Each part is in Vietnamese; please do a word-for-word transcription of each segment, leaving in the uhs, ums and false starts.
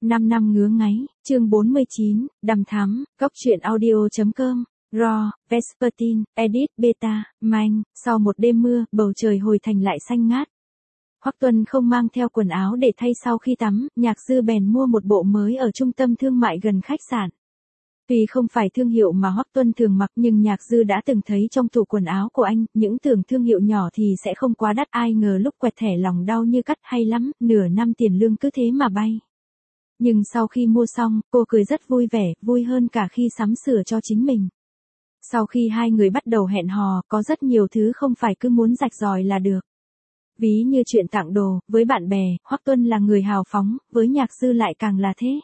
năm năm ngứa ngáy, chương bốn mươi chín, đằm thắm, góc truyện audio.com, Raw, Vespertine, Edit, Beta, Manh, sau một đêm mưa, bầu trời hồi thành lại xanh ngát. Hoắc Tuân không mang theo quần áo để thay sau khi tắm, Nhạc Dư bèn mua một bộ mới ở trung tâm thương mại gần khách sạn. Tuy không phải thương hiệu mà Hoắc Tuân thường mặc nhưng Nhạc Dư đã từng thấy trong tủ quần áo của anh, những tưởng thương hiệu nhỏ thì sẽ không quá đắt, ai ngờ lúc quẹt thẻ lòng đau như cắt, hay lắm, nửa năm tiền lương cứ thế mà bay. Nhưng sau khi mua xong, cô cười rất vui vẻ, vui hơn cả khi sắm sửa cho chính mình. Sau khi hai người bắt đầu hẹn hò, có rất nhiều thứ không phải cứ muốn rạch ròi là được. Ví như chuyện tặng đồ, với bạn bè, Hoắc Tuân là người hào phóng, với Nhạc Dư lại càng là thế.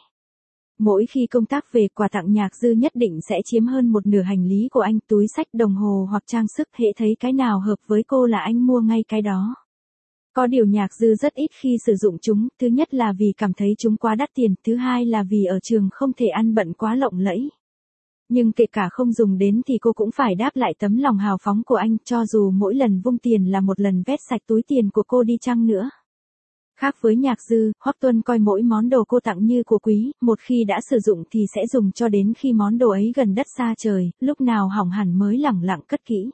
Mỗi khi công tác về, quà tặng Nhạc Dư nhất định sẽ chiếm hơn một nửa hành lý của anh, túi xách, đồng hồ hoặc trang sức, hễ thấy cái nào hợp với cô là anh mua ngay cái đó. Có điều Nhạc Dư rất ít khi sử dụng chúng, thứ nhất là vì cảm thấy chúng quá đắt tiền, thứ hai là vì ở trường không thể ăn bận quá lộng lẫy. Nhưng kể cả không dùng đến thì cô cũng phải đáp lại tấm lòng hào phóng của anh, cho dù mỗi lần vung tiền là một lần vét sạch túi tiền của cô đi chăng nữa. Khác với Nhạc Dư, Hoắc Tuân coi mỗi món đồ cô tặng như của quý, một khi đã sử dụng thì sẽ dùng cho đến khi món đồ ấy gần đất xa trời, lúc nào hỏng hẳn mới lẳng lặng cất kỹ.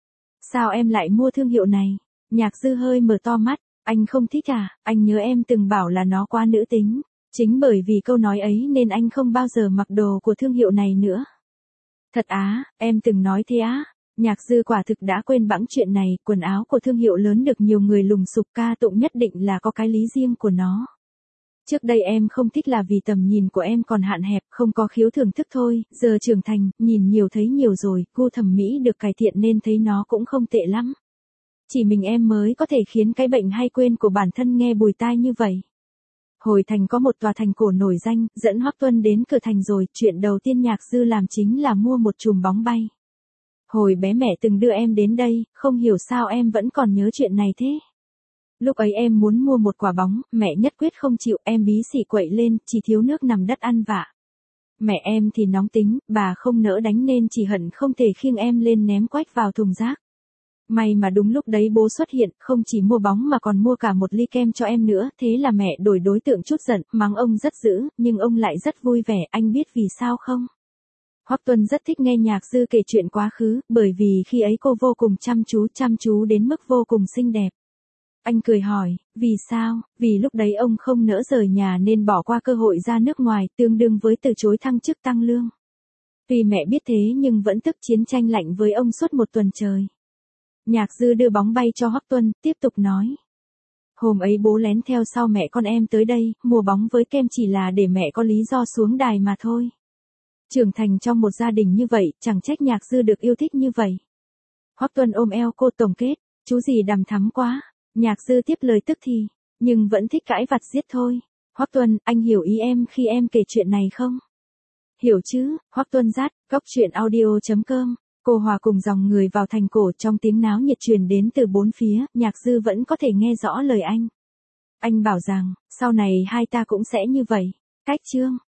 Sao em lại mua thương hiệu này? Nhạc Dư hơi mở to mắt, anh không thích à, anh nhớ em từng bảo là nó quá nữ tính. Chính bởi vì câu nói ấy nên anh không bao giờ mặc đồ của thương hiệu này nữa. Thật á, em từng nói thế á. Nhạc Dư quả thực đã quên bẵng chuyện này, quần áo của thương hiệu lớn được nhiều người lùng sục ca tụng nhất định là có cái lý riêng của nó. Trước đây em không thích là vì tầm nhìn của em còn hạn hẹp, không có khiếu thưởng thức thôi, giờ trưởng thành, nhìn nhiều thấy nhiều rồi, gu thẩm mỹ được cải thiện nên thấy nó cũng không tệ lắm. Chỉ mình em mới có thể khiến cái bệnh hay quên của bản thân nghe bùi tai như vậy. Hồi thành có một tòa thành cổ nổi danh, dẫn Hoắc Tuân đến cửa thành rồi, chuyện đầu tiên Nhạc Dư làm chính là mua một chùm bóng bay. Hồi bé mẹ từng đưa em đến đây, không hiểu sao em vẫn còn nhớ chuyện này thế. Lúc ấy em muốn mua một quả bóng, mẹ nhất quyết không chịu, em bí xỉ quậy lên, chỉ thiếu nước nằm đất ăn vạ. Mẹ em thì nóng tính, bà không nỡ đánh nên chỉ hận không thể khiêng em lên ném quách vào thùng rác. May mà đúng lúc đấy bố xuất hiện, không chỉ mua bóng mà còn mua cả một ly kem cho em nữa, thế là mẹ đổi đối tượng chút giận, mắng ông rất dữ, nhưng ông lại rất vui vẻ, anh biết vì sao không? Hoắc Tuân rất thích nghe Nhạc Dư kể chuyện quá khứ, bởi vì khi ấy cô vô cùng chăm chú, chăm chú đến mức vô cùng xinh đẹp. Anh cười hỏi, vì sao? Vì lúc đấy ông không nỡ rời nhà nên bỏ qua cơ hội ra nước ngoài, tương đương với từ chối thăng chức tăng lương. Tuy mẹ biết thế nhưng vẫn tức chiến tranh lạnh với ông suốt một tuần trời. Nhạc Dư đưa bóng bay cho Hoắc Tuân, tiếp tục nói. Hôm ấy bố lén theo sau mẹ con em tới đây, mua bóng với kem chỉ là để mẹ có lý do xuống đài mà thôi. Trưởng thành trong một gia đình như vậy, chẳng trách Nhạc Dư được yêu thích như vậy. Hoắc Tuân ôm eo cô tổng kết, chú gì đằm thắm quá. Nhạc Dư tiếp lời tức thì, nhưng vẫn thích cãi vặt giết thôi. Hoắc Tuân, anh hiểu ý em khi em kể chuyện này không? Hiểu chứ, Hoắc Tuân rát, góc truyện audio.com. Cô hòa cùng dòng người vào thành cổ, trong tiếng náo nhiệt truyền đến từ bốn phía, Nhạc Dư vẫn có thể nghe rõ lời anh. Anh bảo rằng, sau này hai ta cũng sẽ như vậy. Cách chương.